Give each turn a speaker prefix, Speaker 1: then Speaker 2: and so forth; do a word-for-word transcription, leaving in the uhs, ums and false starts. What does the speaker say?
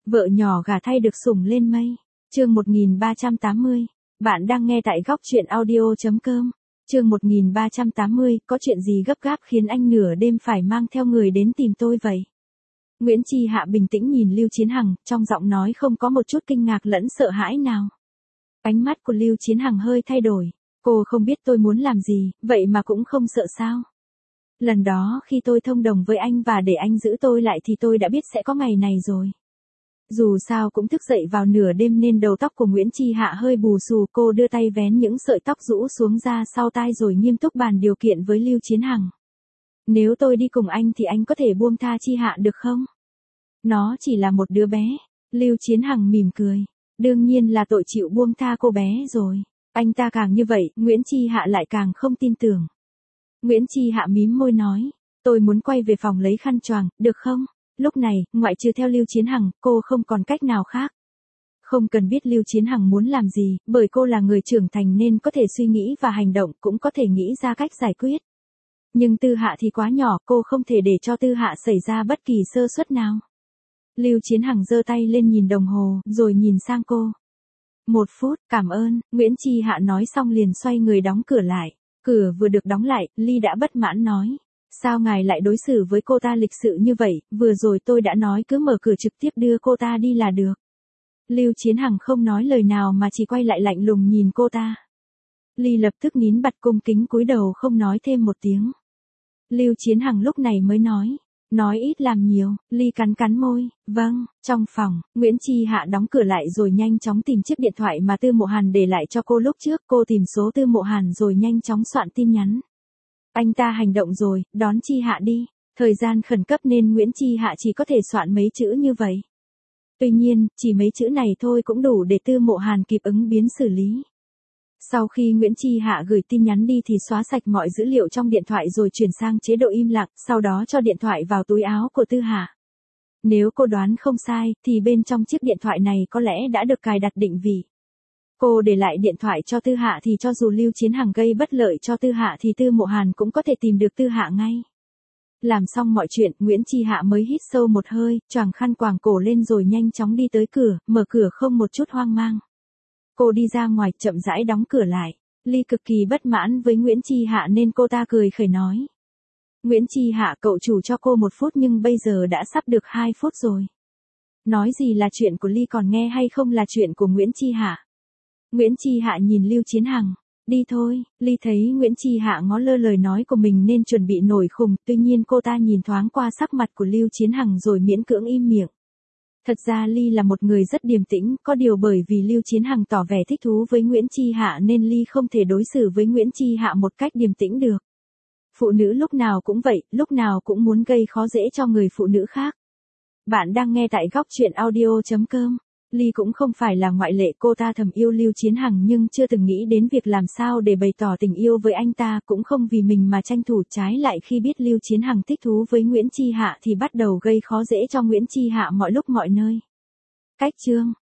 Speaker 1: Vợ nhỏ gả thay được sủng lên mây. Chương một nghìn ba trăm tám mươi. Bạn đang nghe tại góc truyện audio chấm com. Chương một nghìn ba trăm tám mươi, có chuyện gì gấp gáp khiến anh nửa đêm phải mang theo người đến tìm tôi vậy? Nguyễn Chi Hạ bình tĩnh nhìn Lưu Chiến Hằng, trong giọng nói không có một chút kinh ngạc lẫn sợ hãi nào. Ánh mắt của Lưu Chiến Hằng hơi thay đổi. Cô không biết tôi muốn làm gì, vậy mà cũng không sợ sao? Lần đó khi tôi thông đồng với anh và để anh giữ tôi lại thì tôi đã biết sẽ có ngày này rồi. Dù sao cũng thức dậy vào nửa đêm nên đầu tóc của Nguyễn Chi Hạ hơi bù xù, cô đưa tay vén những sợi tóc rũ xuống ra sau tai rồi nghiêm túc bàn điều kiện với Lưu Chiến Hằng. Nếu tôi đi cùng anh thì anh có thể buông tha Chi Hạ được không? Nó chỉ là một đứa bé. Lưu Chiến Hằng mỉm cười. Đương nhiên là tội chịu buông tha cô bé rồi. Anh ta càng như vậy, Nguyễn Chi Hạ lại càng không tin tưởng. Nguyễn Chi Hạ mím môi nói, tôi muốn quay về phòng lấy khăn choàng, được không? Lúc này, ngoại trừ theo Lưu Chiến Hằng, cô không còn cách nào khác. Không cần biết Lưu Chiến Hằng muốn làm gì, bởi cô là người trưởng thành nên có thể suy nghĩ và hành động, cũng có thể nghĩ ra cách giải quyết. Nhưng Tư Hạ thì quá nhỏ, cô không thể để cho Tư Hạ xảy ra bất kỳ sơ suất nào. Lưu Chiến Hằng giơ tay lên nhìn đồng hồ, rồi nhìn sang cô. Một phút, cảm ơn, Nguyễn Chi Hạ nói xong liền xoay người đóng cửa lại. Cửa vừa được đóng lại, Ly đã bất mãn nói. Sao ngài lại đối xử với cô ta lịch sự như vậy, vừa rồi tôi đã nói cứ mở cửa trực tiếp đưa cô ta đi là được. Lưu Chiến Hằng không nói lời nào mà chỉ quay lại lạnh lùng nhìn cô ta. Ly lập tức nín bặt cung kính cúi đầu không nói thêm một tiếng. Lưu Chiến Hằng lúc này mới nói. Nói ít làm nhiều, Ly cắn cắn môi, vâng, trong phòng, Nguyễn Chi Hạ đóng cửa lại rồi nhanh chóng tìm chiếc điện thoại mà Tư Mộ Hàn để lại cho cô lúc trước, cô tìm số Tư Mộ Hàn rồi nhanh chóng soạn tin nhắn. Anh ta hành động rồi, đón Chi Hạ đi, thời gian khẩn cấp nên Nguyễn Chi Hạ chỉ có thể soạn mấy chữ như vậy. Tuy nhiên, chỉ mấy chữ này thôi cũng đủ để Tư Mộ Hàn kịp ứng biến xử lý. Sau khi Nguyễn Chi Hạ gửi tin nhắn đi thì xóa sạch mọi dữ liệu trong điện thoại rồi chuyển sang chế độ im lặng, sau đó cho điện thoại vào túi áo của Tư Hạ. Nếu cô đoán không sai, thì bên trong chiếc điện thoại này có lẽ đã được cài đặt định vị. Cô để lại điện thoại cho Tư Hạ thì cho dù Lưu Chiến Hằng gây bất lợi cho Tư Hạ thì Tư Mộ Hàn cũng có thể tìm được Tư Hạ ngay. Làm xong mọi chuyện, Nguyễn Chi Hạ mới hít sâu một hơi, choàng khăn quàng cổ lên rồi nhanh chóng đi tới cửa, mở cửa không một chút hoang mang. Cô đi ra ngoài, chậm rãi đóng cửa lại. Ly cực kỳ bất mãn với Nguyễn Chi Hạ nên cô ta cười khẩy nói. Nguyễn Chi Hạ, cậu chủ cho cô một phút nhưng bây giờ đã sắp được hai phút rồi. Nói gì là chuyện của Ly còn nghe hay không là chuyện của Nguyễn Chi Hạ. Nguyễn Chi Hạ nhìn Lưu Chiến Hằng. Đi thôi, Ly thấy Nguyễn Chi Hạ ngó lơ lời nói của mình nên chuẩn bị nổi khùng, tuy nhiên cô ta nhìn thoáng qua sắc mặt của Lưu Chiến Hằng rồi miễn cưỡng im miệng. Thật ra Ly là một người rất điềm tĩnh, có điều bởi vì Lưu Chiến Hằng tỏ vẻ thích thú với Nguyễn Chi Hạ nên Ly không thể đối xử với Nguyễn Chi Hạ một cách điềm tĩnh được. Phụ nữ lúc nào cũng vậy, lúc nào cũng muốn gây khó dễ cho người phụ nữ khác. Bạn đang nghe tại góc truyện audio chấm com. Ly cũng không phải là ngoại lệ, cô ta thầm yêu Lưu Chiến Hằng nhưng chưa từng nghĩ đến việc làm sao để bày tỏ tình yêu với anh ta, cũng không vì mình mà tranh thủ, trái lại khi biết Lưu Chiến Hằng thích thú với Nguyễn Chi Hạ thì bắt đầu gây khó dễ cho Nguyễn Chi Hạ mọi lúc mọi nơi. Cách chương